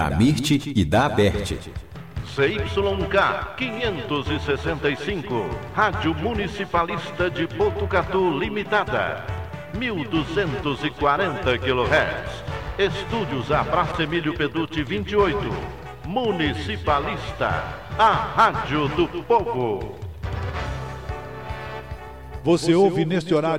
da Mirte e da Aberte. CYK 565, Rádio Municipalista de Botucatu Limitada, 1240 kHz. Estúdios à Praça Emílio Peducci 28. Municipalista, a rádio do povo. Você ouve neste horário